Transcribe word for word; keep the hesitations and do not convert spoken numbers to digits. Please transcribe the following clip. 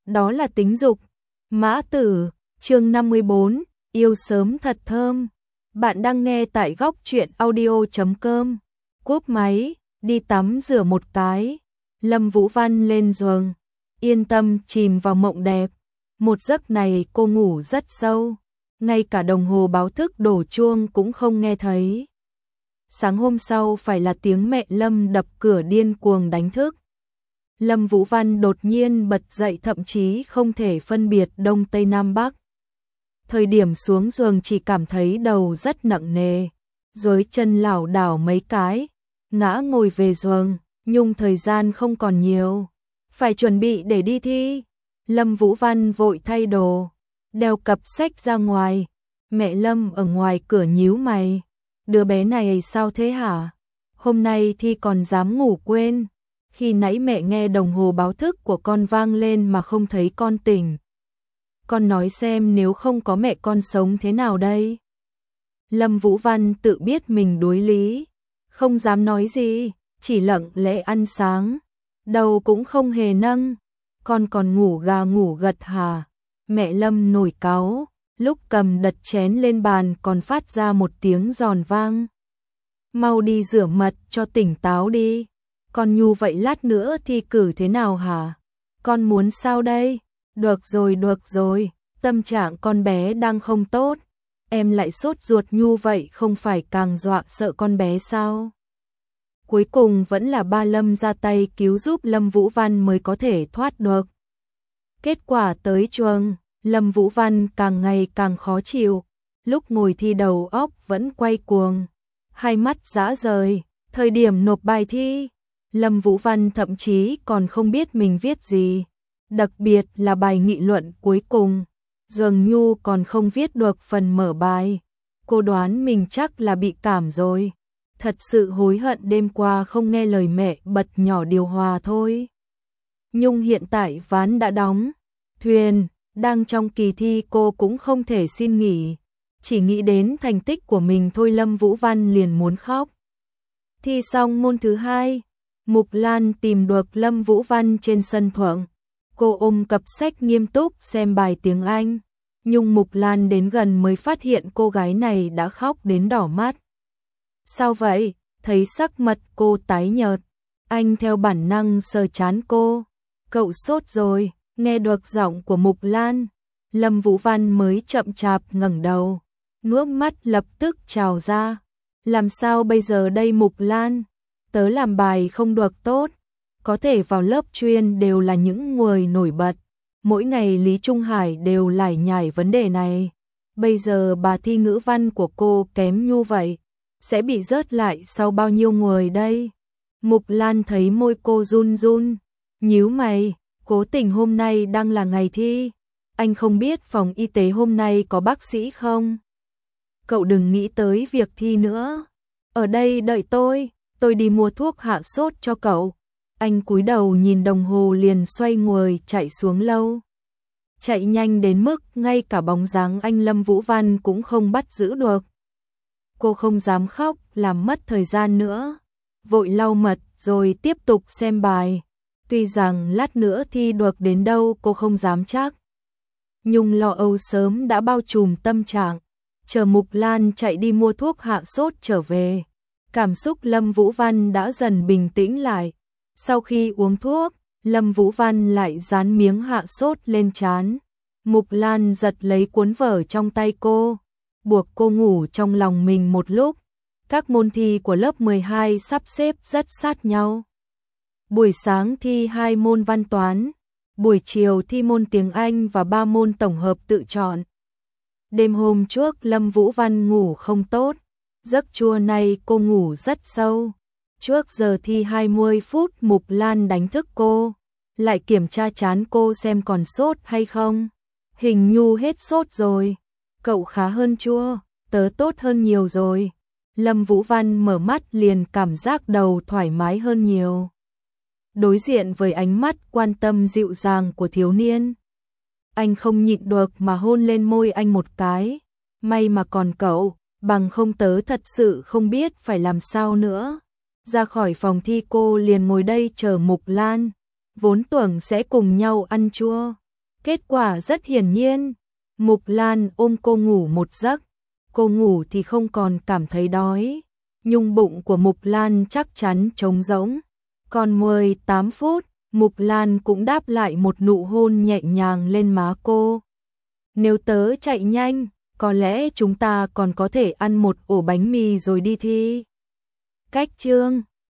đó là tính dục. Mã Tử, chương năm mươi bốn, yêu sớm thật thơm. Bạn đang nghe tại góc truyện audio chấm com. Cúp máy, đi tắm rửa một cái. Lâm Vũ Văn lên giường, yên tâm chìm vào mộng đẹp. Một giấc này cô ngủ rất sâu, ngay cả đồng hồ báo thức đổ chuông cũng không nghe thấy. Sáng hôm sau phải là tiếng mẹ Lâm đập cửa điên cuồng đánh thức. Lâm Vũ Văn đột nhiên bật dậy, thậm chí không thể phân biệt đông tây nam bắc. Thời điểm xuống giường chỉ cảm thấy đầu rất nặng nề, rồi chân lảo đảo mấy cái, ngã ngồi về giường, nhung thời gian không còn nhiều, phải chuẩn bị để đi thi. Lâm Vũ Văn vội thay đồ, đeo cặp sách ra ngoài. Mẹ Lâm ở ngoài cửa nhíu mày, đứa bé này sao thế hả? Hôm nay thi còn dám ngủ quên. Khi nãy mẹ nghe đồng hồ báo thức của con vang lên mà không thấy con tỉnh. Con nói xem nếu không có mẹ con sống thế nào đây? Lâm Vũ Văn tự biết mình đối lý, không dám nói gì, chỉ lặng lẽ ăn sáng, đầu cũng không hề nâng. Con còn ngủ gà ngủ gật hả? Mẹ Lâm nổi cáu, lúc cầm đật chén lên bàn còn phát ra một tiếng giòn vang. Mau đi rửa mặt cho tỉnh táo đi. Con nhu vậy lát nữa thi cử thế nào hả? Con muốn sao đây? Được rồi, được rồi, tâm trạng con bé đang không tốt. Em lại sốt ruột nhu vậy không phải càng dọa sợ con bé sao? Cuối cùng vẫn là ba Lâm ra tay cứu giúp Lâm Vũ Văn mới có thể thoát được. Kết quả tới trường, Lâm Vũ Văn càng ngày càng khó chịu. Lúc ngồi thi đầu óc vẫn quay cuồng, hai mắt rã rời. Thời điểm nộp bài thi, Lâm Vũ Văn thậm chí còn không biết mình viết gì, đặc biệt là bài nghị luận cuối cùng, dường như còn không viết được phần mở bài. Cô đoán mình chắc là bị cảm rồi, thật sự hối hận đêm qua không nghe lời mẹ bật nhỏ điều hòa thôi. Nhưng hiện tại ván đã đóng, thuyền đang trong kỳ thi, cô cũng không thể xin nghỉ, chỉ nghĩ đến thành tích của mình thôi Lâm Vũ Văn liền muốn khóc. Thi xong môn thứ hai, Mục Lan tìm được Lâm Vũ Văn trên sân thượng. Cô ôm cặp sách nghiêm túc xem bài tiếng Anh, nhưng Mục Lan đến gần mới phát hiện cô gái này đã khóc đến đỏ mắt. Sao vậy? Thấy sắc mặt cô tái nhợt, anh theo bản năng sờ trán cô. Cậu sốt rồi. Nghe được giọng của Mục Lan, Lâm Vũ Văn mới chậm chạp ngẩng đầu, nước mắt lập tức trào ra. Làm sao bây giờ đây Mục Lan? Tớ làm bài không được tốt, có thể vào lớp chuyên đều là những người nổi bật. Mỗi ngày Lý Trung Hải đều lải nhải vấn đề này. Bây giờ bà thi ngữ văn của cô kém như vậy, sẽ bị rớt lại sau bao nhiêu người đây? Mục Lan thấy môi cô run run, nhíu mày. Cố tình hôm nay đang là ngày thi, anh không biết phòng y tế hôm nay có bác sĩ không? Cậu đừng nghĩ tới việc thi nữa, ở đây đợi tôi, tôi đi mua thuốc hạ sốt cho cậu. Anh cúi đầu nhìn đồng hồ liền xoay người chạy xuống lâu. Chạy nhanh đến mức ngay cả bóng dáng anh Lâm Vũ Văn cũng không bắt giữ được. Cô không dám khóc làm mất thời gian nữa, vội lau mặt rồi tiếp tục xem bài. Tuy rằng lát nữa thi được đến đâu cô không dám chắc, nhưng lo âu sớm đã bao trùm tâm trạng. Chờ Mục Lan chạy đi mua thuốc hạ sốt trở về, cảm xúc Lâm Vũ Văn đã dần bình tĩnh lại. Sau khi uống thuốc, Lâm Vũ Văn lại dán miếng hạ sốt lên trán. Mục Lan giật lấy cuốn vở trong tay cô, buộc cô ngủ trong lòng mình một lúc. Các môn thi của lớp mười hai sắp xếp rất sát nhau. Buổi sáng thi hai môn văn toán, buổi chiều thi môn tiếng Anh và ba môn tổng hợp tự chọn. Đêm hôm trước Lâm Vũ Văn ngủ không tốt, giấc trưa nay cô ngủ rất sâu. Trước giờ thi hai mươi phút Mục Lan đánh thức cô, lại kiểm tra trán cô xem còn sốt hay không. Hình như hết sốt rồi. Cậu khá hơn chưa? Tớ tốt hơn nhiều rồi. Lâm Vũ Văn mở mắt liền cảm giác đầu thoải mái hơn nhiều. Đối diện với ánh mắt quan tâm dịu dàng của thiếu niên, anh không nhịn được mà hôn lên môi anh một cái. May mà còn cậu, bằng không tớ thật sự không biết phải làm sao nữa. Ra khỏi phòng thi cô liền ngồi đây chờ Mục Lan, vốn tưởng sẽ cùng nhau ăn trưa, Kết quả rất hiển nhiên, Mục Lan ôm cô ngủ một giấc, cô ngủ thì không còn cảm thấy đói, nhưng bụng của Mục Lan chắc chắn trống rỗng. Còn mười tám phút, Mục Lan cũng đáp lại một nụ hôn nhẹ nhàng lên má cô. Nếu tớ chạy nhanh, có lẽ chúng ta còn có thể ăn một ổ bánh mì rồi đi thi. Cách chương